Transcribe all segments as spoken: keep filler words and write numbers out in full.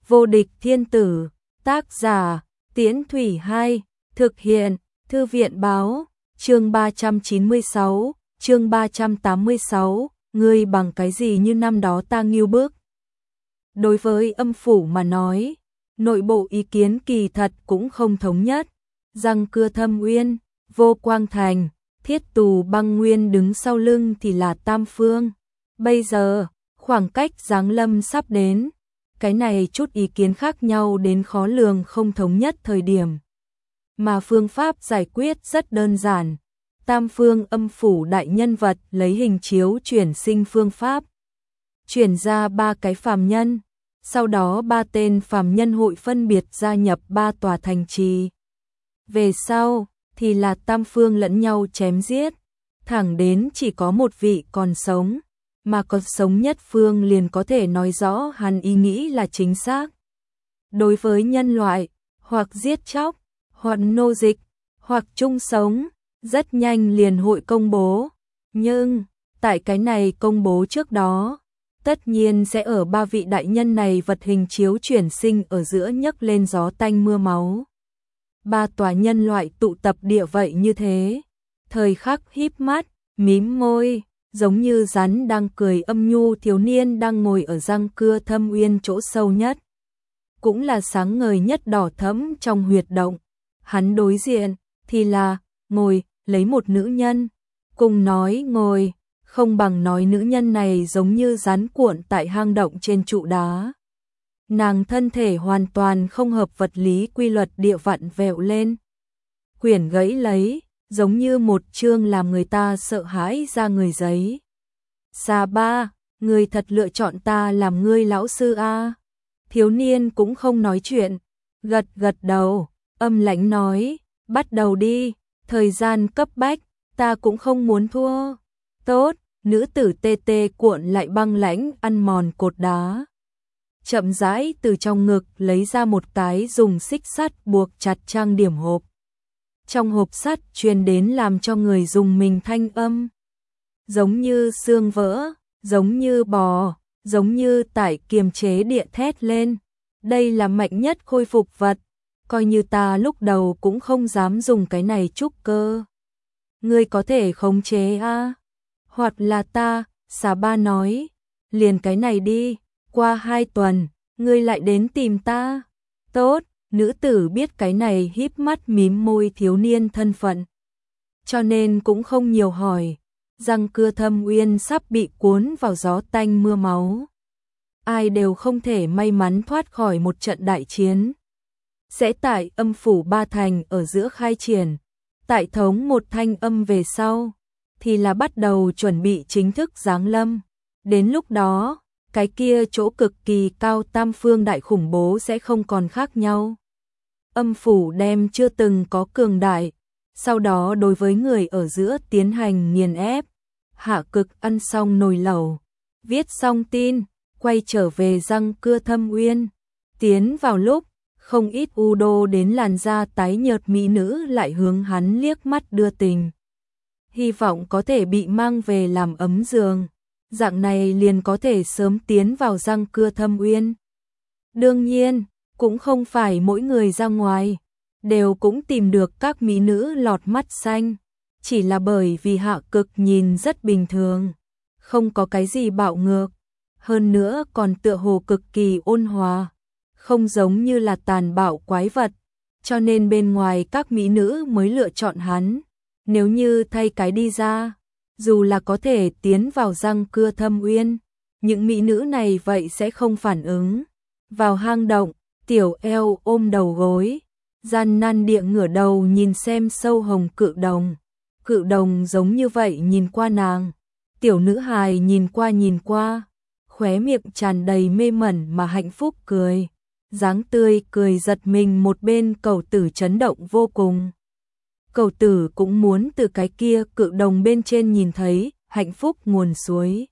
Vô địch thiên tử, tác giả, Tiễn Thủy hai, thực hiện, Thư viện báo, chương ba trăm chín mươi sáu, chương ba trăm tám mươi sáu, ngươi bằng cái gì như năm đó ta nghêu bức. Đối với âm phủ mà nói, nội bộ ý kiến kỳ thật cũng không thống nhất, Răng Cưa Thâm Uyên, Vô Quang Thành, Thiết Tù Băng Nguyên đứng sau lưng thì là Tam Phương. Bây giờ, khoảng cách giáng lâm sắp đến, cái này chút ý kiến khác nhau đến khó lường không thống nhất thời điểm. Mà phương pháp giải quyết rất đơn giản, Tam Phương âm phủ đại nhân vật lấy hình chiếu chuyển sinh phương pháp. Chuyển ra ba cái phàm nhân, sau đó ba tên phàm nhân hội phân biệt gia nhập ba tòa thành trì. Về sau, thì là tam phương lẫn nhau chém giết, thẳng đến chỉ có một vị còn sống, mà còn sống nhất phương liền có thể nói rõ hắn ý nghĩ là chính xác. Đối với nhân loại, hoặc giết chóc, hoặc nô dịch, hoặc chung sống, rất nhanh liền hội công bố. Nhưng, tại cái này công bố trước đó, tất nhiên sẽ ở ba vị đại nhân này vật hình chiếu chuyển sinh ở giữa nhấc lên gió tanh mưa máu. Ba tòa nhân loại tụ tập địa vậy như thế, thời khắc híp mắt, mím môi, giống như rắn đang cười âm nhu thiếu niên đang ngồi ở Răng Cưa Thâm Uyên chỗ sâu nhất. Cũng là sáng ngời nhất đỏ thẫm trong huyệt động, hắn đối diện, thì là, ngồi, lấy một nữ nhân, cùng nói ngồi, không bằng nói nữ nhân này giống như rắn cuộn tại hang động trên trụ đá. Nàng thân thể hoàn toàn không hợp vật lý quy luật địa vặn vẹo lên. Quyển gãy lấy, giống như một chương làm người ta sợ hãi ra người giấy. Sa Ba, người thật lựa chọn ta làm ngươi lão sư a? Thiếu niên cũng không nói chuyện, gật gật đầu, âm lãnh nói, bắt đầu đi, thời gian cấp bách, ta cũng không muốn thua. Tốt, nữ tử tê tê cuộn lại băng lãnh ăn mòn cột đá. Chậm rãi từ trong ngực lấy ra một cái dùng xích sắt buộc chặt trang điểm hộp. Trong hộp sắt truyền đến làm cho người dùng mình thanh âm. Giống như xương vỡ, giống như bò, giống như tải kiềm chế địa thét lên. Đây là mạnh nhất khôi phục vật, coi như ta lúc đầu cũng không dám dùng cái này trúc cơ. Ngươi có thể khống chế a? À? Hoặc là ta, Sa Ba nói, liền cái này đi. Qua hai tuần, ngươi lại đến tìm ta. Tốt, nữ tử biết cái này híp mắt mím môi thiếu niên thân phận. Cho nên cũng không nhiều hỏi, Răng Cưa Thâm Uyên sắp bị cuốn vào gió tanh mưa máu. Ai đều không thể may mắn thoát khỏi một trận đại chiến. Sẽ tại âm phủ ba thành ở giữa khai triển, tại thống một thanh âm về sau, thì là bắt đầu chuẩn bị chính thức giáng lâm. Đến lúc đó, cái kia chỗ cực kỳ cao tam phương đại khủng bố sẽ không còn khác nhau. Âm phủ đem chưa từng có cường đại, sau đó đối với người ở giữa tiến hành nghiền ép. Hạ Cực ăn xong nồi lẩu, viết xong tin, quay trở về Răng Cưa Thâm Uyên. Tiến vào lúc, không ít u đô đến làn da tái nhợt mỹ nữ lại hướng hắn liếc mắt đưa tình. Hy vọng có thể bị mang về làm ấm giường. Dạng này liền có thể sớm tiến vào Răng Cưa Thâm Uyên. Đương nhiên, cũng không phải mỗi người ra ngoài, đều cũng tìm được các mỹ nữ lọt mắt xanh. Chỉ là bởi vì Hạ Cực nhìn rất bình thường, không có cái gì bạo ngược. Hơn nữa còn tựa hồ cực kỳ ôn hòa, không giống như là tàn bạo quái vật. Cho nên bên ngoài các mỹ nữ mới lựa chọn hắn. Nếu như thay cái đi ra, dù là có thể tiến vào Răng Cưa Thâm Uyên, những mỹ nữ này vậy sẽ không phản ứng. Vào hang động, Tiểu Eo ôm đầu gối, gian nan địa ngửa đầu nhìn xem sâu hồng cự đồng. Cự đồng giống như vậy nhìn qua nàng. Tiểu nữ hài nhìn qua nhìn qua, khóe miệng tràn đầy mê mẩn mà hạnh phúc cười. Dáng tươi cười giật mình một bên Cẩu Tử chấn động vô cùng. Cẩu Tử cũng muốn từ cái kia cự đồng bên trên nhìn thấy hạnh phúc nguồn suối.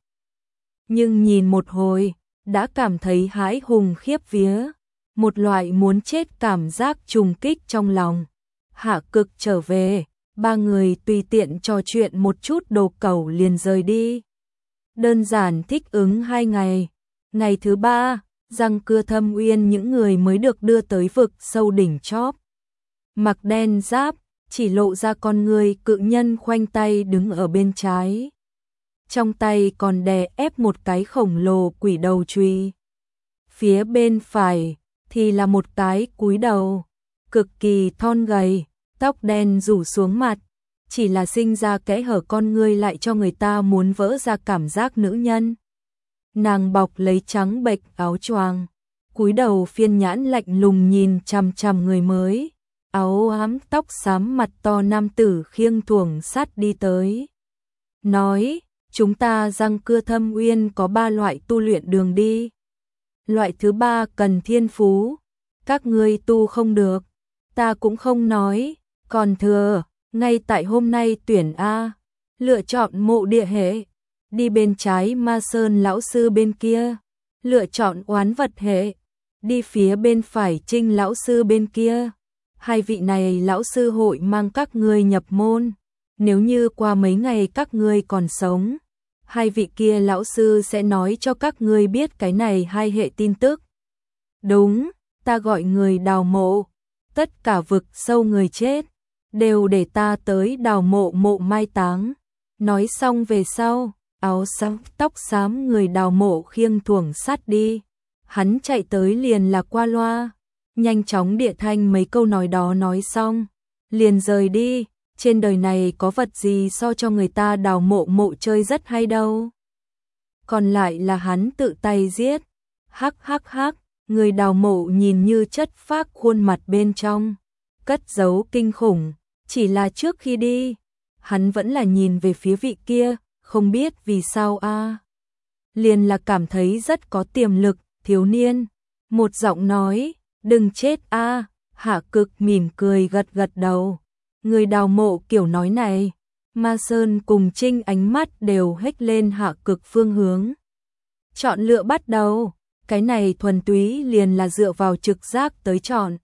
Nhưng nhìn một hồi, đã cảm thấy hãi hùng khiếp vía, một loại muốn chết cảm giác trùng kích trong lòng. Hạ Cực trở về, ba người tùy tiện trò chuyện một chút đồ cẩu liền rời đi. Đơn giản thích ứng hai ngày. Ngày thứ ba, Răng Cưa Thâm Uyên những người mới được đưa tới vực sâu đỉnh chóp. Mặc đen giáp, chỉ lộ ra con người cự nhân khoanh tay đứng ở bên trái. Trong tay còn đè ép một cái khổng lồ quỷ đầu chùy. Phía bên phải thì là một cái cúi đầu, cực kỳ thon gầy, tóc đen rủ xuống mặt, chỉ là sinh ra kẽ hở con ngươi lại cho người ta muốn vỡ ra cảm giác nữ nhân. Nàng bọc lấy trắng bệch áo choàng, cúi đầu phiên nhãn lạnh lùng nhìn chằm chằm người mới, áo ám tóc xám mặt to nam tử khiêng thuồng sắt đi tới. Nói, chúng ta Răng Cưa Thâm Uyên có ba loại tu luyện đường đi. Loại thứ ba cần thiên phú, các ngươi tu không được, ta cũng không nói, còn thừa, ngay tại hôm nay tuyển A, lựa chọn Mộ Địa hệ, đi bên trái Ma Sơn lão sư bên kia, lựa chọn Oán Vật hệ, đi phía bên phải Trinh lão sư bên kia. Hai vị này lão sư hội mang các ngươi nhập môn, nếu như qua mấy ngày các ngươi còn sống, hai vị kia lão sư sẽ nói cho các ngươi biết cái này hai hệ tin tức. Đúng, ta gọi người đào mộ, tất cả vực sâu người chết đều để ta tới đào mộ mộ mai táng. Nói xong về sau, áo xám tóc xám người đào mộ khiêng thuồng sắt đi. Hắn chạy tới liền là qua loa, nhanh chóng địa thanh mấy câu nói đó nói xong, liền rời đi. Trên đời này có vật gì so cho người ta đào mộ mộ chơi rất hay đâu. Còn lại là hắn tự tay giết. Hắc hắc hắc, người đào mộ nhìn như chất phác khuôn mặt bên trong, cất giấu kinh khủng, chỉ là trước khi đi, hắn vẫn là nhìn về phía vị kia, không biết vì sao a. À. Liền là cảm thấy rất có tiềm lực, thiếu niên. Một giọng nói, đừng chết a. À. Hạ Cực mỉm cười gật gật đầu. Người đào mộ kiểu nói này, Ma Sơn cùng Trinh ánh mắt đều hếch lên Hạ Cực phương hướng. Chọn lựa bắt đầu, cái này thuần túy liền là dựa vào trực giác tới chọn.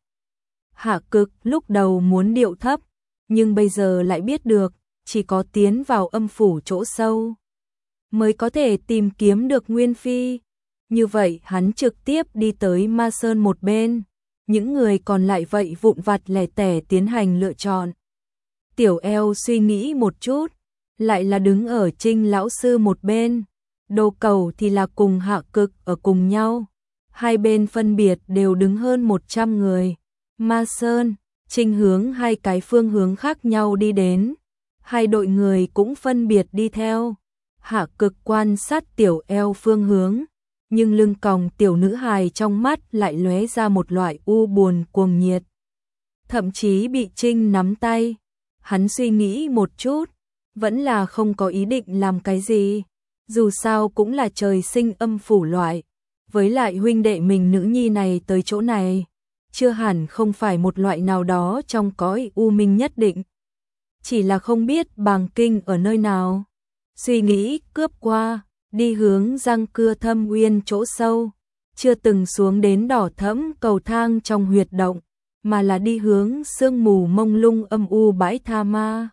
Hạ Cực lúc đầu muốn điệu thấp, nhưng bây giờ lại biết được, chỉ có tiến vào âm phủ chỗ sâu mới có thể tìm kiếm được Nguyên Phi. Như vậy hắn trực tiếp đi tới Ma Sơn một bên, những người còn lại vậy vụn vặt lẻ tẻ tiến hành lựa chọn. Tiểu Eo suy nghĩ một chút, lại là đứng ở Trinh lão sư một bên, Đồ Cầu thì là cùng Hạ Cực ở cùng nhau. Hai bên phân biệt đều đứng hơn một trăm người. Ma Sơn, Trinh hướng hai cái phương hướng khác nhau đi đến. Hai đội người cũng phân biệt đi theo. Hạ Cực quan sát Tiểu Eo phương hướng, nhưng lưng còng tiểu nữ hài trong mắt lại lóe ra một loại u buồn cuồng nhiệt. Thậm chí bị Trinh nắm tay. Hắn suy nghĩ một chút, vẫn là không có ý định làm cái gì. Dù sao cũng là trời sinh âm phủ loại. Với lại huynh đệ mình nữ nhi này tới chỗ này, chưa hẳn không phải một loại nào đó trong cõi u minh nhất định. Chỉ là không biết bàng kinh ở nơi nào. Suy nghĩ cướp qua, đi hướng Răng Cưa Thâm Uyên chỗ sâu, chưa từng xuống đến đỏ thẫm cầu thang trong huyệt động, mà là đi hướng sương mù mông lung âm u bãi tha ma.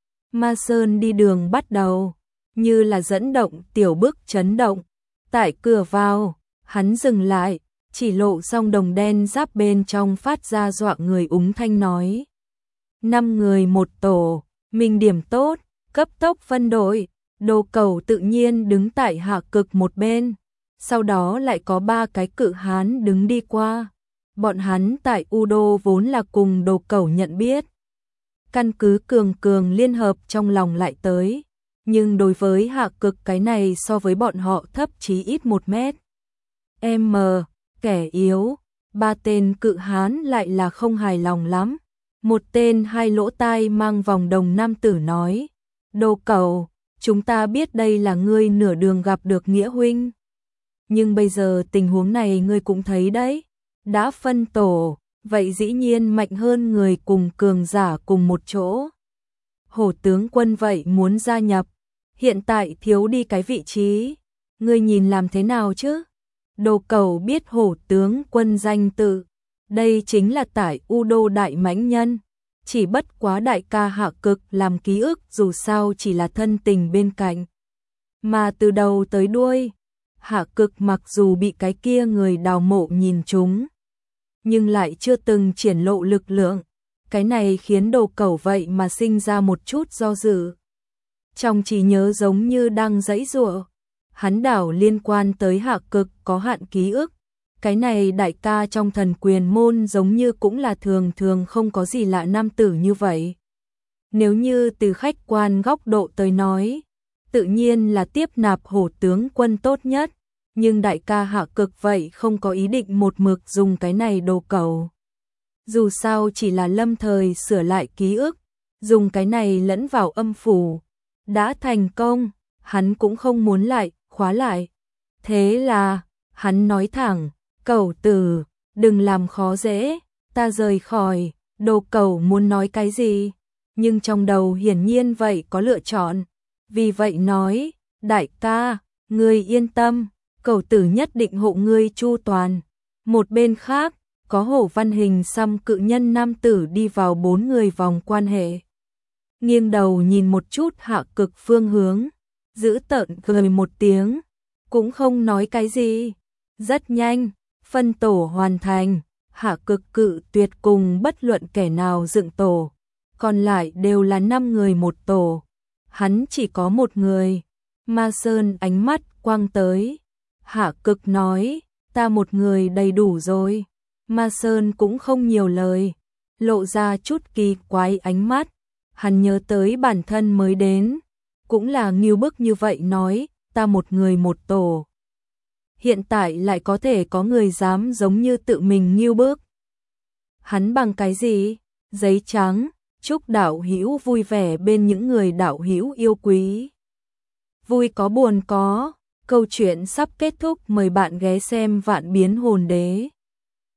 Ma Sơn đi đường bắt đầu, như là dẫn động tiểu bức chấn động. Tại cửa vào, hắn dừng lại, chỉ lộ song đồng đen giáp bên trong phát ra dọa người úng thanh nói. Năm người một tổ, mình điểm tốt, cấp tốc phân đội. Đồ Cầu tự nhiên đứng tại Hạ Cực một bên, sau đó lại có ba cái cự hán đứng đi qua. Bọn hắn tại U Đô vốn là cùng Đồ Cầu nhận biết. Căn cứ cường cường liên hợp trong lòng lại tới, nhưng đối với Hạ Cực cái này so với bọn họ thấp chí ít một mét. M, kẻ yếu, ba tên cự hán lại là không hài lòng lắm. Một tên hai lỗ tai mang vòng đồng nam tử nói, Đồ Cầu, chúng ta biết đây là ngươi nửa đường gặp được Nghĩa huynh. Nhưng bây giờ tình huống này ngươi cũng thấy đấy, đã phân tổ, vậy dĩ nhiên mạnh hơn người cùng cường giả cùng một chỗ. Hổ tướng quân vậy muốn gia nhập, hiện tại thiếu đi cái vị trí, ngươi nhìn làm thế nào chứ? Đồ Cầu biết hổ tướng quân danh tự, đây chính là tại U Đô đại mãnh nhân. Chỉ bất quá đại ca Hạ Cực làm ký ức dù sao chỉ là thân tình bên cạnh. Mà từ đầu tới đuôi, Hạ Cực mặc dù bị cái kia người đào mộ nhìn trúng, nhưng lại chưa từng triển lộ lực lượng. Cái này khiến Đồ Cẩu vậy mà sinh ra một chút do dự. Trong trí nhớ giống như đang giãy giụa, hắn đảo liên quan tới Hạ Cực có hạn ký ức. Cái này đại ca trong Thần Quyền môn giống như cũng là thường thường không có gì lạ nam tử như vậy. Nếu như từ khách quan góc độ tới nói, tự nhiên là tiếp nạp hổ tướng quân tốt nhất, nhưng đại ca Hạ Cực vậy không có ý định một mực dùng cái này Đồ Cẩu. Dù sao chỉ là lâm thời sửa lại ký ức, dùng cái này lẫn vào âm phủ, đã thành công, hắn cũng không muốn lại, khóa lại. Thế là, hắn nói thẳng, Cẩu tử, đừng làm khó dễ, ta rời khỏi. Đồ Cẩu muốn nói cái gì, nhưng trong đầu hiển nhiên vậy có lựa chọn, vì vậy nói, đại ca, ngươi yên tâm, Cẩu tử nhất định hộ ngươi chu toàn. Một bên khác, có hổ văn hình xăm cự nhân nam tử đi vào bốn người vòng quan hệ. Nghiêng đầu nhìn một chút Hạ Cực phương hướng, giữ tợn cười một tiếng, cũng không nói cái gì. Rất nhanh, phân tổ hoàn thành, Hạ Cực cự tuyệt cùng bất luận kẻ nào dựng tổ, còn lại đều là năm người một tổ. Hắn chỉ có một người. Ma Sơn ánh mắt quang tới. Hạ Cực nói, ta một người đầy đủ rồi. Ma Sơn cũng không nhiều lời, lộ ra chút kỳ quái ánh mắt. Hắn nhớ tới bản thân mới đến, cũng là nghiêu bức như vậy nói, ta một người một tổ. Hiện tại lại có thể có người dám giống như tự mình nghiêu bức. Hắn bằng cái gì? Giấy trắng, chúc đạo hữu vui vẻ bên những người đạo hữu yêu quý. Vui có buồn có, câu chuyện sắp kết thúc, mời bạn ghé xem Vạn Biến Hồn Đế.